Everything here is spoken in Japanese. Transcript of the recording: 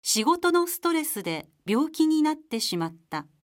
仕事のストレスで病気になってしまった。